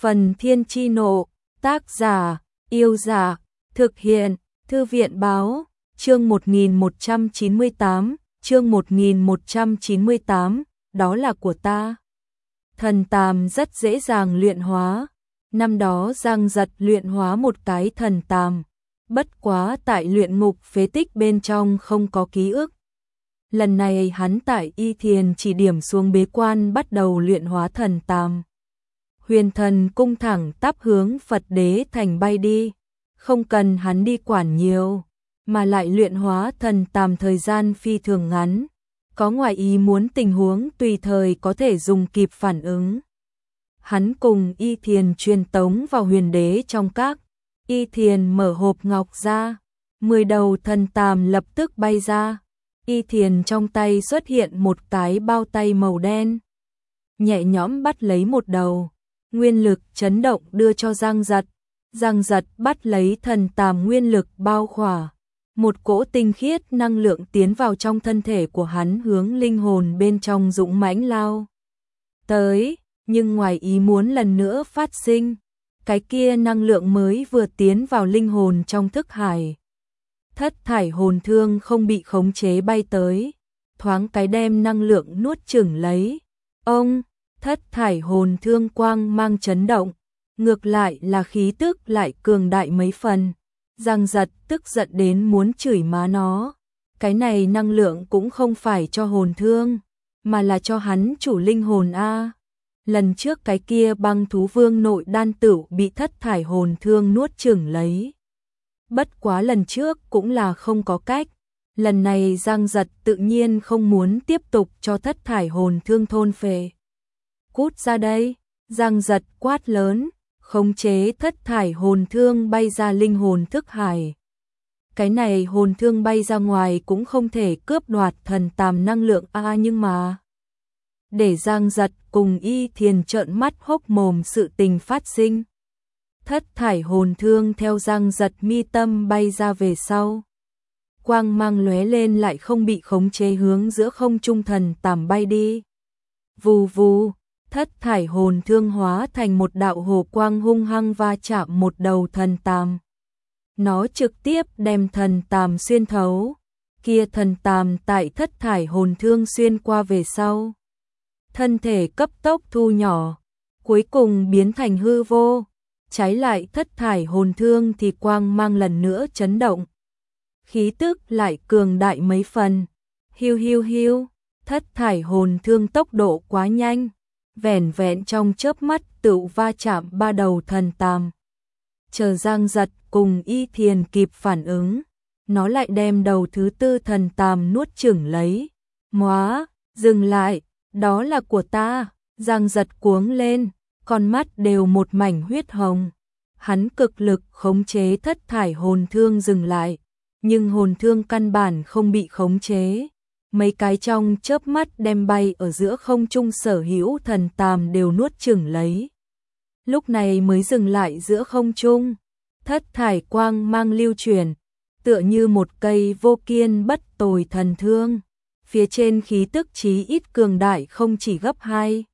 Phần Thiên Chi Nộ, tác giả, Yêu Giả, thực hiện, Thư viện Báo, chương 1198, chương 1198, đó là của ta. Thần tàm rất dễ dàng luyện hóa. Năm đó Giang Giật luyện hóa một cái thần tàm, bất quá tại luyện ngục phế tích bên trong không có ký ức. Lần này hắn tại Y Thiền chỉ điểm xuống bế quan bắt đầu luyện hóa thần tàm. Huyền Thần cung thẳng tắp hướng Phật Đế thành bay đi, không cần hắn đi quản nhiều, mà lại luyện hóa thần tàm thời gian phi thường ngắn, có ngoài ý muốn tình huống tùy thời có thể dùng kịp phản ứng. Hắn cùng Y Thiền truyền tống vào Huyền Đế trong các, Y Thiền mở hộp ngọc ra, 10 đầu thần tàm lập tức bay ra. Y Thiền trong tay xuất hiện một cái bao tay màu đen, nhẹ nhõm bắt lấy một đầu, nguyên lực chấn động đưa cho Giang Giật. Giang Giật bắt lấy thần tàm, nguyên lực bao khỏa, một cỗ tinh khiết năng lượng tiến vào trong thân thể của hắn, hướng linh hồn bên trong dũng mãnh lao tới, nhưng ngoài ý muốn lần nữa phát sinh, cái kia năng lượng mới vừa tiến vào linh hồn trong thức hải. Thất thải hồn thương không bị khống chế bay tới, thoáng cái đem năng lượng nuốt chửng lấy. Ông, thất thải hồn thương quang mang chấn động, ngược lại là khí tức lại cường đại mấy phần. Giang Giật tức giận đến muốn chửi má nó, cái này năng lượng cũng không phải cho hồn thương, mà là cho hắn chủ linh hồn a. Lần trước cái kia băng thú vương nội đan tửu bị thất thải hồn thương nuốt chửng lấy. Bất quá lần trước cũng là không có cách, lần này Giang Giật tự nhiên không muốn tiếp tục cho thất thải hồn thương thôn phệ. Cút ra đây, Giang Giật quát lớn, khống chế thất thải hồn thương bay ra linh hồn thức hải. Cái này hồn thương bay ra ngoài cũng không thể cướp đoạt thần tàm năng lượng nhưng mà để Giang Giật cùng Y Thiền trợn mắt hốc mồm sự tình phát sinh. Thất thải hồn thương theo Giang Giật mi tâm bay ra về sau, quang mang lóe lên lại không bị khống chế hướng giữa không trung thần tàm bay đi. Vù vù, thất thải hồn thương hóa thành một đạo hồ quang hung hăng va chạm một đầu thần tàm. Nó trực tiếp đem thần tàm xuyên thấu, kia thần tàm tại thất thải hồn thương xuyên qua về sau, thân thể cấp tốc thu nhỏ, cuối cùng biến thành hư vô. Trái lại thất thải hồn thương thì quang mang lần nữa chấn động, khí tức lại cường đại mấy phần. Hiu hiu hiu, thất thải hồn thương tốc độ quá nhanh, vẻn vẹn trong chớp mắt tự va chạm 3 đầu thần tàm. Chờ Giang Giật cùng Y Thiền kịp phản ứng, nó lại đem đầu thứ 4 thần tàm nuốt chửng lấy. Móa, dừng lại, đó là của ta. Giang Giật cuống lên, con mắt đều một mảnh huyết hồng. Hắn cực lực khống chế thất thải hồn thương dừng lại, nhưng hồn thương căn bản không bị khống chế. Mấy cái trong chớp mắt đem bay ở giữa không trung sở hữu thần tàm đều nuốt chửng lấy. Lúc này mới dừng lại giữa không trung, thất thải quang mang lưu chuyển, tựa như một cây vô kiên bất tồi thần thương. Phía trên khí tức chí ít cường đại không chỉ gấp 2.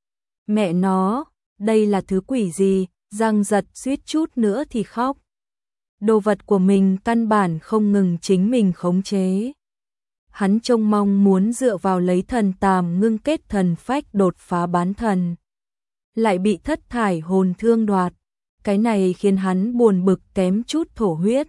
Mẹ nó, đây là thứ quỷ gì? Giang Giật suýt chút nữa thì khóc. Đồ vật của mình căn bản không ngừng chính mình khống chế. Hắn trông mong muốn dựa vào lấy thần tàm ngưng kết thần phách đột phá bán thần, lại bị thất thải hồn thương đoạt. Cái này khiến hắn buồn bực kém chút thổ huyết.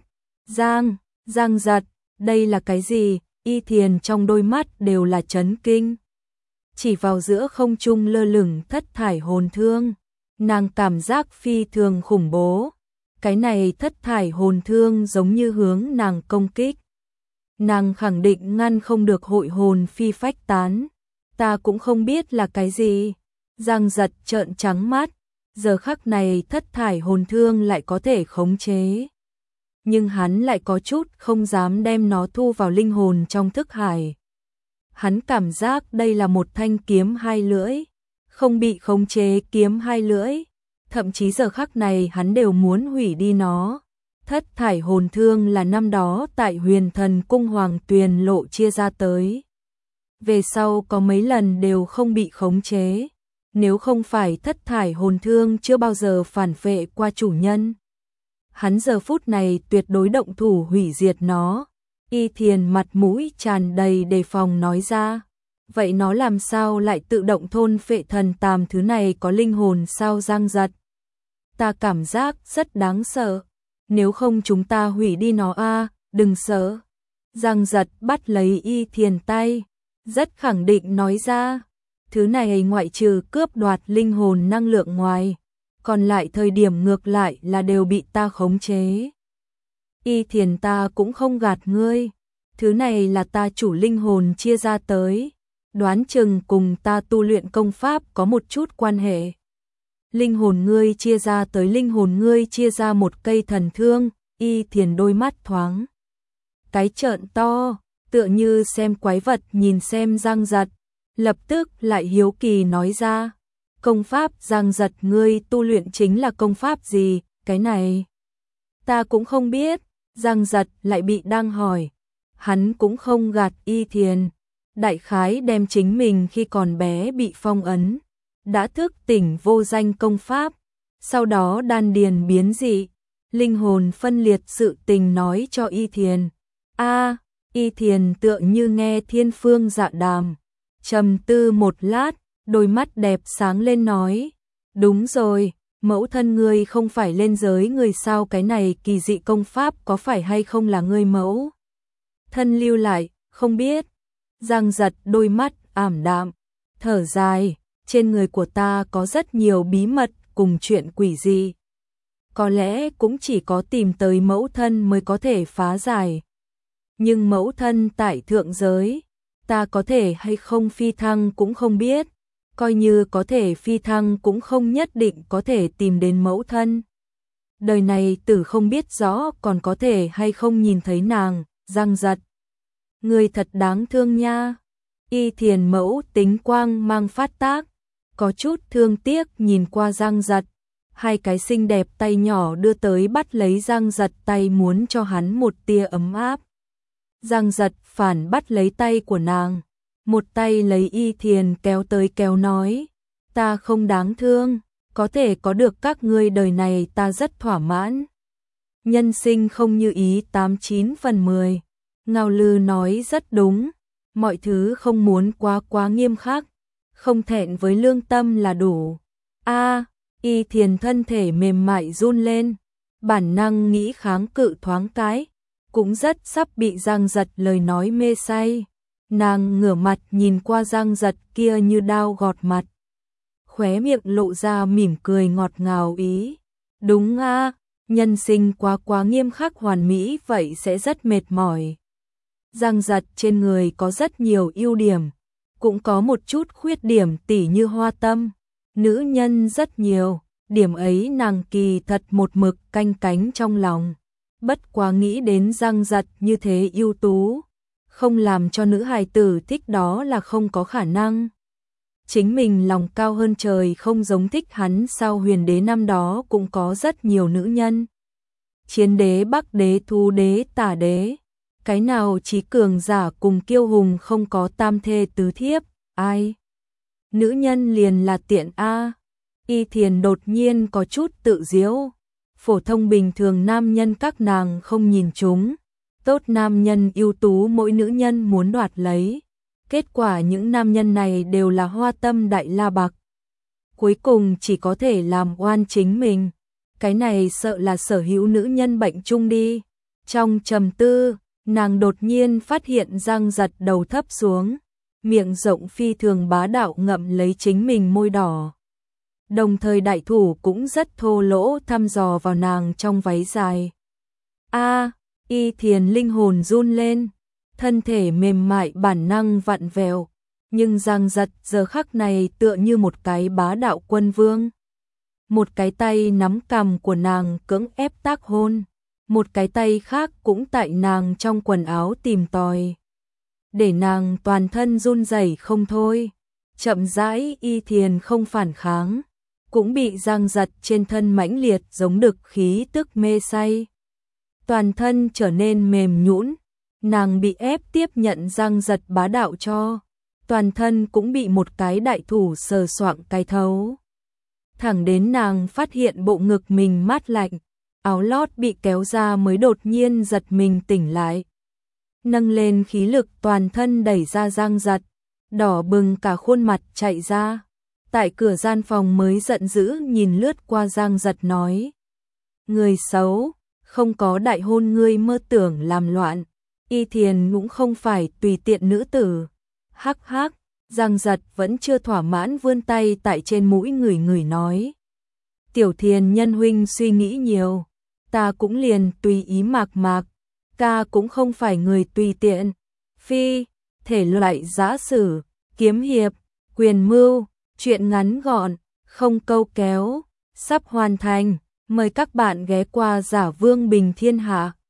Giang Giật, đây là cái gì? Y Thiền trong đôi mắt đều là chấn kinh. Chỉ vào giữa không trung lơ lửng thất thải hồn thương, nàng cảm giác phi thường khủng bố. Cái này thất thải hồn thương giống như hướng nàng công kích. Nàng khẳng định ngăn không được, hội hồn phi phách tán. Ta cũng không biết là cái gì. Giang Giật trợn trắng mắt, giờ khắc này thất thải hồn thương lại có thể khống chế. Nhưng hắn lại có chút không dám đem nó thu vào linh hồn trong thức hải. Hắn cảm giác đây là một thanh kiếm 2 lưỡi, không bị khống chế kiếm 2 lưỡi. Thậm chí giờ khắc này hắn đều muốn hủy đi nó. Thất thải hồn thương là năm đó tại Huyền Thần cung Hoàng Tuyền Lộ chia ra tới. Về sau có mấy lần đều không bị khống chế. nếu không phải thất thải hồn thương chưa bao giờ phản vệ qua chủ nhân. Hắn giờ phút này tuyệt đối động thủ hủy diệt nó. Y Thiền mặt mũi tràn đầy đề phòng nói ra. Vậy nó làm sao lại tự động thôn phệ thần tàm, thứ này có linh hồn sao? Giang Giật. Ta cảm giác rất đáng sợ. Nếu không chúng ta hủy đi nó a, đừng sợ. Giang Giật bắt lấy Y Thiền tay, rất khẳng định nói ra. Thứ này ngoại trừ cướp đoạt linh hồn năng lượng ngoài, còn lại thời điểm ngược lại là đều bị ta khống chế. Y Thiền, ta cũng không gạt ngươi. Thứ này là ta chủ linh hồn chia ra tới. Đoán chừng cùng ta tu luyện công pháp có một chút quan hệ. Linh hồn ngươi chia ra tới, linh hồn ngươi chia ra một cây thần thương. Y Thiền đôi mắt thoáng cái trợn to, tựa như xem quái vật nhìn xem Giang Giật, lập tức lại hiếu kỳ nói ra. Công pháp? Giang Giật, ngươi tu luyện chính là công pháp gì? Cái này ta cũng không biết. Giang Giật lại bị đang hỏi. Hắn cũng không gạt Y Thiền, đại khái đem chính mình khi còn bé bị phong ấn, đã thức tỉnh vô danh công pháp, sau đó đan điền biến dị, linh hồn phân liệt sự tình nói cho Y Thiền. A, Y Thiền tựa như nghe thiên phương dạ đàm, trầm tư một lát, đôi mắt đẹp sáng lên nói. Đúng rồi, mẫu thân ngươi không phải lên giới người sao? Cái này kỳ dị công pháp có phải hay không là ngươi mẫu thân lưu lại? Không biết. Giang Giật đôi mắt ảm đạm, thở dài. Trên người của ta có rất nhiều bí mật cùng chuyện quỷ dị, có lẽ cũng chỉ có tìm tới mẫu thân mới có thể phá giải. Nhưng mẫu thân tại thượng giới, ta có thể hay không phi thăng cũng không biết. Coi như có thể phi thăng cũng không nhất định có thể tìm đến mẫu thân. Đời này tử không biết rõ còn có thể hay không nhìn thấy nàng. Giang Giật, người thật đáng thương nha. Y Thiền mẫu tính quang mang phát tác, có chút thương tiếc nhìn qua Giang Giật. Hai cái xinh đẹp tay nhỏ đưa tới bắt lấy Giang Giật tay, muốn cho hắn một tia ấm áp. Giang Giật phản bắt lấy tay của nàng, một tay lấy Y Thiền kéo tới kéo nói. Ta không đáng thương, có thể có được các ngươi đời này ta rất thỏa mãn. Nhân sinh không như ý 89 phần 10. Ngao Lư nói rất đúng, mọi thứ không muốn quá nghiêm khắc, không thẹn với lương tâm là đủ. A, Y Thiền thân thể mềm mại run lên, bản năng nghĩ kháng cự thoáng cái, cũng rất sắp bị Giang Giật lời nói mê say. Nàng ngửa mặt nhìn qua Giang Giật kia như đao gọt mặt, khóe miệng lộ ra mỉm cười ngọt ngào ý. Đúng a, nhân sinh quá nghiêm khắc hoàn mỹ vậy sẽ rất mệt mỏi. Giang Giật trên người có rất nhiều ưu điểm, cũng có một chút khuyết điểm, tỉ như hoa tâm. Nữ nhân rất nhiều, điểm ấy nàng kỳ thật một mực canh cánh trong lòng. Bất quá nghĩ đến Giang Giật như thế ưu tú, không làm cho nữ hài tử thích đó là không có khả năng. Chính mình lòng cao hơn trời, không giống thích hắn sao? Huyền đế năm đó cũng có rất nhiều nữ nhân. Chiến đế, Bắc đế, Thu đế, Tả đế, cái nào trí cường giả cùng kiêu hùng không có tam thê tứ thiếp, ai? Nữ nhân liền là tiện a. Y Thiền đột nhiên có chút tự diễu. Phổ thông bình thường nam nhân các nàng không nhìn chúng, tốt nam nhân ưu tú mỗi nữ nhân muốn đoạt lấy. Kết quả những nam nhân này đều là hoa tâm đại la bạc, cuối cùng chỉ có thể làm oan chính mình. Cái này sợ là sở hữu nữ nhân bệnh chung đi. Trong trầm tư, nàng đột nhiên phát hiện Giang Giật đầu thấp xuống, miệng rộng phi thường bá đạo ngậm lấy chính mình môi đỏ. Đồng thời đại thủ cũng rất thô lỗ thăm dò vào nàng trong váy dài. A, Y Thiền linh hồn run lên, thân thể mềm mại bản năng vặn vẹo, nhưng Giang Giật giờ khắc này tựa như một cái bá đạo quân vương. Một cái tay nắm cằm của nàng cưỡng ép tác hôn, một cái tay khác cũng tại nàng trong quần áo tìm tòi, để nàng toàn thân run rẩy không thôi. Chậm rãi Y Thiền không phản kháng, cũng bị Giang Giật trên thân mãnh liệt giống đực khí tức mê say. Toàn thân trở nên mềm nhũn, nàng bị ép tiếp nhận Giang Giật bá đạo cho. toàn thân cũng bị một cái đại thủ sờ soạng cái thấu. Thẳng đến nàng phát hiện bộ ngực mình mát lạnh, áo lót bị kéo ra mới đột nhiên giật mình tỉnh lại. Nâng lên khí lực toàn thân đẩy ra Giang Giật, đỏ bừng cả khuôn mặt chạy ra. Tại cửa gian phòng mới giận dữ nhìn lướt qua Giang Giật nói. Người xấu, không có đại hôn ngươi mơ tưởng làm loạn, Y Thiền cũng không phải tùy tiện nữ tử. Hắc hắc, Giang Giật vẫn chưa thỏa mãn vươn tay tại trên mũi người nói. Tiểu Thiền nhân huynh suy nghĩ nhiều, ta cũng liền tùy ý mạc, ca cũng không phải người tùy tiện. Phi, thể loại giã sử, kiếm hiệp, quyền mưu, chuyện ngắn gọn, không câu kéo, sắp hoàn thành. Mời các bạn ghé qua Giả Vương Bình Thiên Hạ.